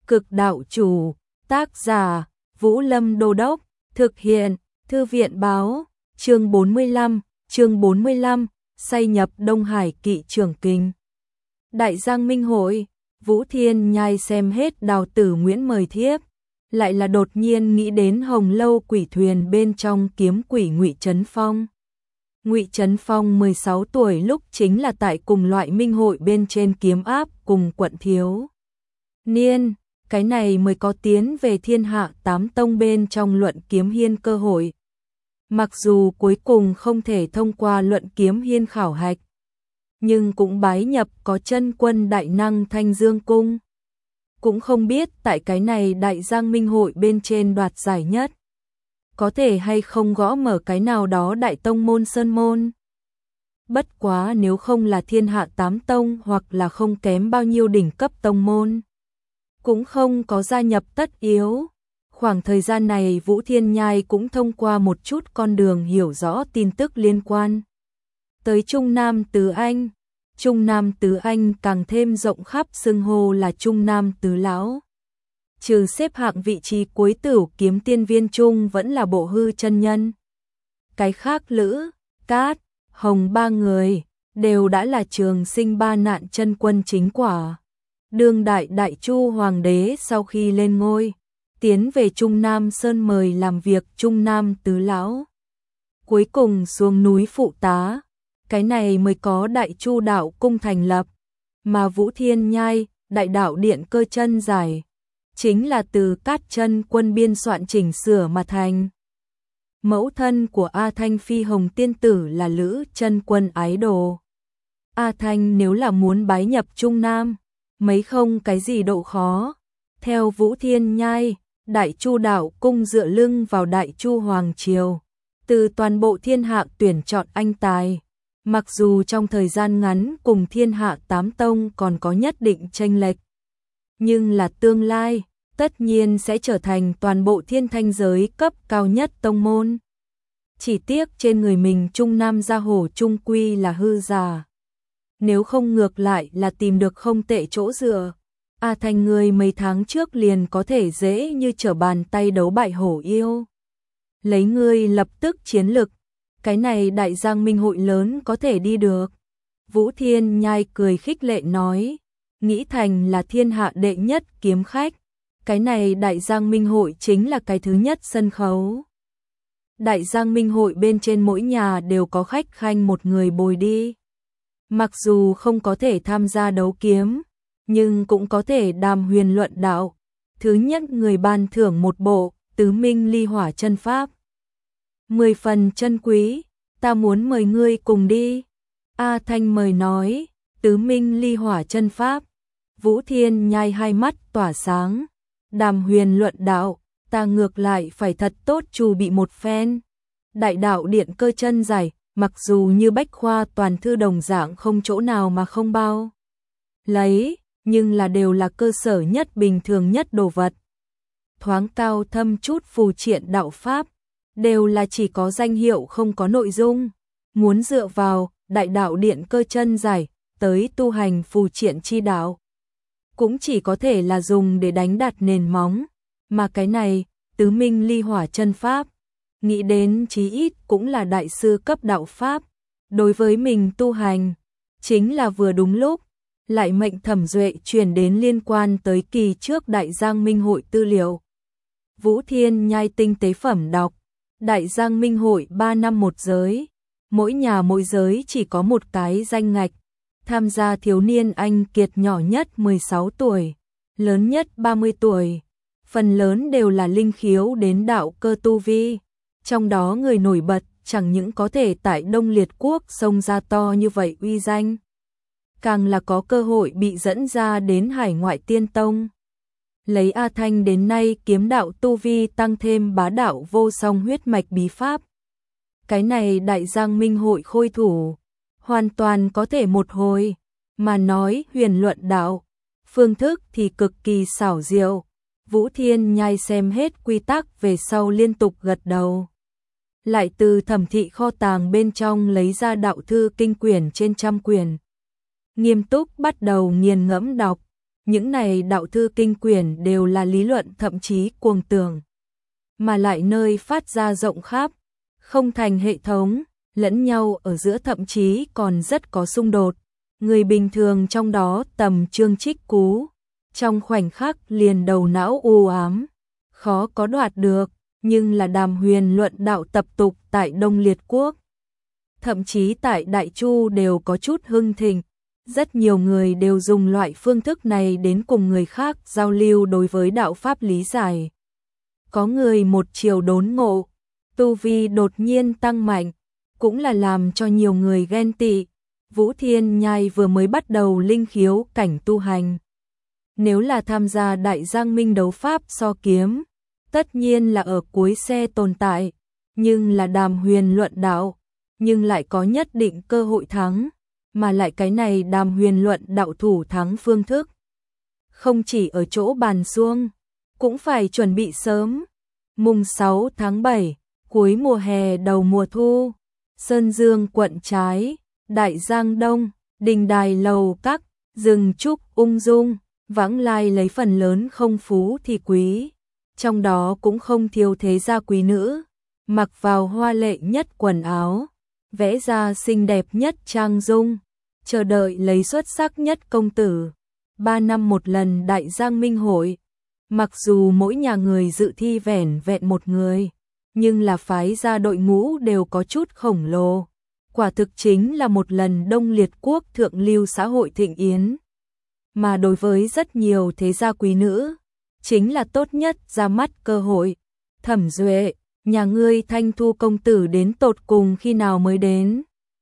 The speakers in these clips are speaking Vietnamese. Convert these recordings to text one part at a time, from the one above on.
Cực đạo chủ, tác giả, Vũ Lâm Đô Đốc, thực hiện, Thư viện báo, chương 45, say nhập Đông Hải Kỵ Trưởng Kinh. Đại Giang Minh Hội, Vũ Thiên Nhai xem hết Đào Tử Nguyễn mời thiếp, lại là đột nhiên nghĩ đến Hồng Lâu quỷ thuyền bên trong kiếm quỷ Ngụy Trấn Phong. Ngụy Trấn Phong 16 tuổi lúc chính là tại cùng loại minh hội bên trên kiếm áp cùng quận thiếu niên, cái này mới có tiến về thiên hạ tám tông bên trong luận kiếm hiên cơ hội. Mặc dù cuối cùng không thể thông qua luận kiếm hiên khảo hạch, nhưng cũng bái nhập có chân quân đại năng Thanh Dương Cung. Cũng không biết tại cái này Đại Giang Minh Hội bên trên đoạt giải nhất, có thể hay không gõ mở cái nào đó đại tông môn sơn môn. Bất quá nếu không là thiên hạ tám tông hoặc là không kém bao nhiêu đỉnh cấp tông môn, cũng không có gia nhập tất yếu. Khoảng thời gian này Vũ Thiên Nhai cũng thông qua một chút con đường hiểu rõ tin tức liên quan tới Trung Nam Tứ Anh. Trung Nam Tứ Anh càng thêm rộng khắp xưng hô là Trung Nam Tứ Lão. Trừ xếp hạng vị trí cuối Tửu Kiếm Tiên Viên Trung vẫn là Bộ Hư chân nhân. Cái khác Lữ, Cát, Hồng ba người đều đã là trường sinh ba nạn chân quân chính quả. Đương đại Đại Chu Hoàng đế sau khi lên ngôi, tiến về Trung Nam Sơn mời làm việc Trung Nam Tứ Lão. Cuối cùng xuống núi phụ tá, cái này mới có Đại Chu Đạo Cung thành lập, mà Vũ Thiên Nhai, Đại Đạo Điện Cơ chân giải, chính là từ Cát chân quân biên soạn chỉnh sửa mà thành. Mẫu thân của A Thanh Phi Hồng Tiên Tử là Lữ chân quân ái đồ. A Thanh nếu là muốn bái nhập Trung Nam, mấy không cái gì độ khó. Theo Vũ Thiên Nhai, Đại Chu Đạo Cung dựa lưng vào Đại Chu Hoàng Triều, từ toàn bộ thiên hạ tuyển chọn anh tài. Mặc dù trong thời gian ngắn cùng thiên hạ tám tông còn có nhất định chênh lệch, nhưng là tương lai, tất nhiên sẽ trở thành toàn bộ thiên thanh giới cấp cao nhất tông môn. Chỉ tiếc trên người mình Trung Nam gia hổ trung quy là hư giả. Nếu không ngược lại là tìm được không tệ chỗ dựa. A Thanh người mấy tháng trước liền có thể dễ như trở bàn tay đấu bại hổ yêu. Lấy ngươi lập tức chiến lực, cái này Đại Giang Minh Hội lớn có thể đi được. Vũ Thiên Nhai cười khích lệ nói, nghĩ thành là thiên hạ đệ nhất kiếm khách, cái này Đại Giang Minh Hội chính là cái thứ nhất sân khấu. Đại Giang Minh Hội bên trên mỗi nhà đều có khách khanh một người bồi đi. Mặc dù không có thể tham gia đấu kiếm, nhưng cũng có thể đàm huyền luận đạo. Thứ nhất người ban thưởng một bộ Tứ Minh Ly Hỏa chân pháp. 10 phần chân quý, ta muốn mời ngươi cùng đi. A Thanh mời nói, Tứ Minh Ly Hỏa chân pháp. Vũ Thiên Nhai hai mắt tỏa sáng, đàm huyền luận đạo, ta ngược lại phải thật tốt chu bị một phen. Đại Đạo Điện Cơ chân giải, mặc dù như bách khoa toàn thư đồng dạng không chỗ nào mà không bao lấy, nhưng là đều là cơ sở nhất bình thường nhất đồ vật. Thoáng cao thâm chút phù triện đạo pháp, đều là chỉ có danh hiệu không có nội dung. Muốn dựa vào Đại Đạo Điện Cơ chân giải tới tu hành phù triện chi đạo, cũng chỉ có thể là dùng để đánh đặt nền móng. Mà cái này, Tứ Minh Ly Hỏa chân pháp, nghĩ đến chí ít cũng là đại sư cấp đạo pháp. Đối với mình tu hành, chính là vừa đúng lúc. Lại mệnh Thẩm Duệ truyền đến liên quan tới kỳ trước Đại Giang Minh Hội tư liệu. Vũ Thiên Nhai tinh tế phẩm đọc, Đại Giang Minh Hội 3 năm một giới, mỗi nhà mỗi giới chỉ có một cái danh ngạch. Tham gia thiếu niên anh kiệt nhỏ nhất 16 tuổi, lớn nhất 30 tuổi. Phần lớn đều là linh khiếu đến đạo cơ tu vi. Trong đó người nổi bật chẳng những có thể tại Đông Liệt Quốc xông ra to như vậy uy danh, càng là có cơ hội bị dẫn ra đến hải ngoại tiên tông. Lấy A Thanh đến nay kiếm đạo tu vi tăng thêm bá đạo vô song huyết mạch bí pháp. Cái này Đại Giang Minh Hội khôi thủ, hoàn toàn có thể một hồi, mà nói huyền luận đạo, phương thức thì cực kỳ xảo diệu. Vũ Thiên Nhai xem hết quy tắc về sau liên tục gật đầu. Lại từ thẩm thị kho tàng bên trong lấy ra đạo thư kinh quyển trên trăm quyển. Nghiêm túc bắt đầu nghiền ngẫm đọc, những này đạo thư kinh quyển đều là lý luận thậm chí cuồng tưởng, mà lại nơi phát ra rộng khắp, không thành hệ thống, lẫn nhau ở giữa thậm chí còn rất có xung đột. Người bình thường trong đó tầm chương trích cú, trong khoảnh khắc liền đầu não u ám, khó có đoạt được, nhưng là Đàm Huyền luận đạo tập tục tại Đông Liệt Quốc, thậm chí tại Đại Chu đều có chút hưng thịnh. Rất nhiều người đều dùng loại phương thức này đến cùng người khác giao lưu đối với đạo pháp lý giải. Có người một chiều đốn ngộ, tu vi đột nhiên tăng mạnh, cũng là làm cho nhiều người ghen tị. Vũ Thiên Nhai vừa mới bắt đầu linh khiếu cảnh tu hành. Nếu là tham gia Đại Giang Minh đấu pháp so kiếm, tất nhiên là ở cuối xe tồn tại, nhưng là Đàm Huyền luận đạo, nhưng lại có nhất định cơ hội thắng, mà lại cái này Đàm Huyền luận đạo thủ thắng phương thức. Không chỉ ở chỗ bàn xuông, cũng phải chuẩn bị sớm. Mùng 6 tháng 7, cuối mùa hè đầu mùa thu, Sơn Dương quận trái, Đại Giang Đông, đình đài lầu các, rừng trúc ung dung, vãng lai lấy phần lớn không phú thì quý, trong đó cũng không thiếu thế gia quý nữ, mặc vào hoa lệ nhất quần áo, vẽ ra xinh đẹp nhất trang dung, chờ đợi lấy xuất sắc nhất công tử. 3 năm một lần Đại Giang Minh hội, mặc dù mỗi nhà người dự thi vẻn vẹn một người, nhưng là phái ra đội ngũ đều có chút khổng lồ. Quả thực chính là một lần Đông Liệt Quốc thượng lưu xã hội thịnh yến. Mà đối với rất nhiều thế gia quý nữ, chính là tốt nhất ra mắt cơ hội. Thẩm Duệ, nhà ngươi Thanh Thu công tử đến tột cùng khi nào mới đến?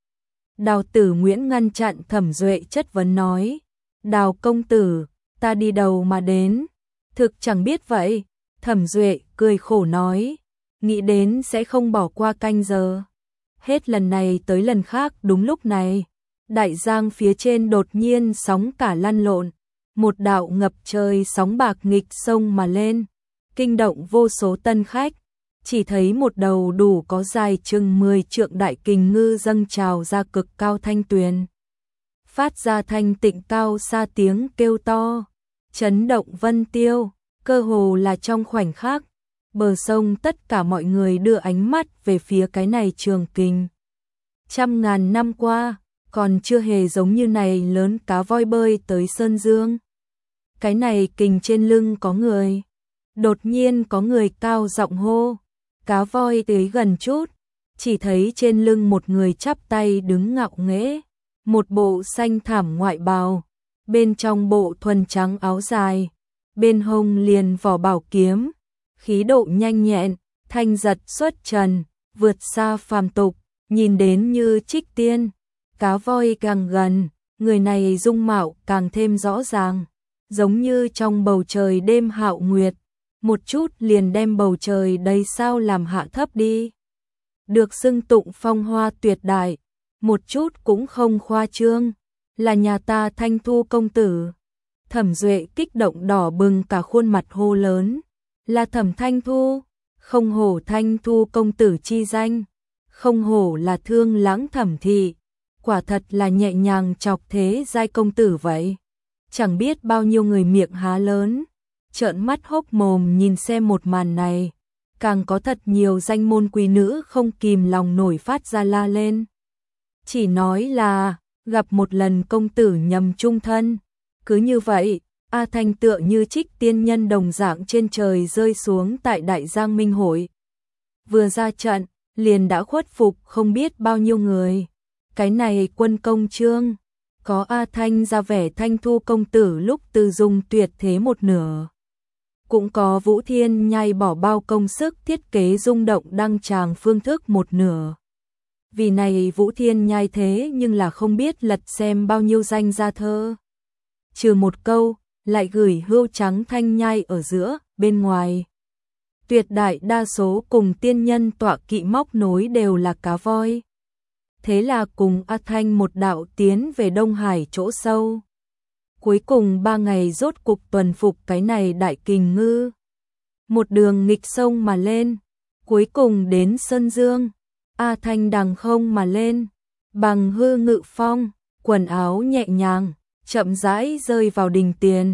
Đào Tử Nguyễn ngăn chặn Thẩm Duệ chất vấn nói. Đào công tử, ta đi đầu mà đến. Thực chẳng biết vậy. Thẩm Duệ cười khổ nói. Nghĩ đến sẽ không bỏ qua canh giờ. Hết lần này tới lần khác đúng lúc này. Đại Giang phía trên đột nhiên sóng cả lăn lộn. Một đạo ngập trời sóng bạc nghịch sông mà lên. Kinh động vô số tân khách. Chỉ thấy một đầu đủ có dài chừng 10 trượng đại kình ngư dâng trào ra cực cao thanh tuyền. Phát ra thanh tịnh cao xa tiếng kêu to, chấn động vân tiêu, cơ hồ là trong khoảnh khắc, bờ sông tất cả mọi người đưa ánh mắt về phía cái này trường kình. Trăm ngàn năm qua, còn chưa hề giống như này lớn cá voi bơi tới Sơn Dương. Cái này kình trên lưng có người, đột nhiên có người cao giọng hô, cá voi tới gần chút, chỉ thấy trên lưng một người chắp tay đứng ngạo nghễ. Một bộ xanh thảm ngoại bào, bên trong bộ thuần trắng áo dài, bên hông liền vỏ bảo kiếm, khí độ nhanh nhẹn, thanh giật xuất trần, vượt xa phàm tục, nhìn đến như trích tiên. Cá voi càng gần, người này dung mạo càng thêm rõ ràng, giống như trong bầu trời đêm hạo nguyệt, một chút liền đem bầu trời đầy sao làm hạ thấp đi. Được xưng tụng phong hoa tuyệt đại, một chút cũng không khoa trương, là nhà ta Thanh Thu công tử. Thẩm Duệ kích động đỏ bừng cả khuôn mặt hô lớn, là Thẩm Thanh Thu, không hổ Thanh Thu công tử chi danh, không hổ là Thương Lãng Thẩm thị, quả thật là nhẹ nhàng chọc thế giai công tử vậy. Chẳng biết bao nhiêu người miệng há lớn, trợn mắt hốc mồm nhìn xem một màn này, càng có thật nhiều danh môn quý nữ không kìm lòng nổi phát ra la lên. Chỉ nói là, gặp một lần công tử nhầm chung thân. Cứ như vậy, A Thanh tựa như trích tiên nhân đồng dạng trên trời rơi xuống tại Đại Giang Minh hội. Vừa ra trận, liền đã khuất phục không biết bao nhiêu người. Cái này quân công trương, có A Thanh ra vẻ Thanh Thu công tử lúc từ dùng tuyệt thế một nửa. Cũng có Vũ Thiên Nhai bỏ bao công sức thiết kế rung động đăng tràng phương thức một nửa. Vì này Vũ Thiên Nhai thế nhưng là không biết lật xem bao nhiêu danh gia thơ. Trừ một câu, lại gửi hươu trắng thanh nhai ở giữa, bên ngoài. Tuyệt đại đa số cùng tiên nhân tọa kỵ móc nối đều là cá voi. Thế là cùng A Thanh một đạo tiến về Đông Hải chỗ sâu. Cuối cùng 3 ngày rốt cục tuần phục cái này đại kình ngư. Một đường nghịch sông mà lên, cuối cùng đến Sơn Dương. A Thanh đằng không mà lên, bằng hư ngự phong, quần áo nhẹ nhàng, chậm rãi rơi vào đình tiền,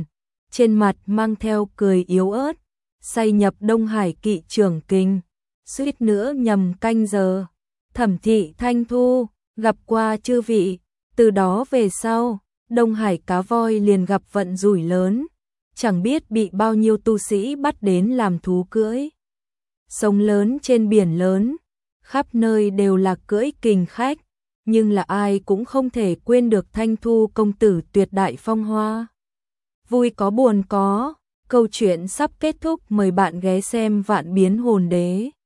trên mặt mang theo cười yếu ớt, say nhập Đông Hải Kỵ Trường Kinh, suýt nữa nhầm canh giờ. Thẩm thị Thanh Thu, gặp qua chư vị, từ đó về sau, Đông Hải cá voi liền gặp vận rủi lớn, chẳng biết bị bao nhiêu tu sĩ bắt đến làm thú cưỡi. Sông lớn trên biển lớn, khắp nơi đều là cưỡi kình khách, nhưng là ai cũng không thể quên được Thanh Thu công tử tuyệt đại phong hoa. Vui có buồn có, câu chuyện sắp kết thúc, mời bạn ghé xem Vạn Biến Hồn Đế.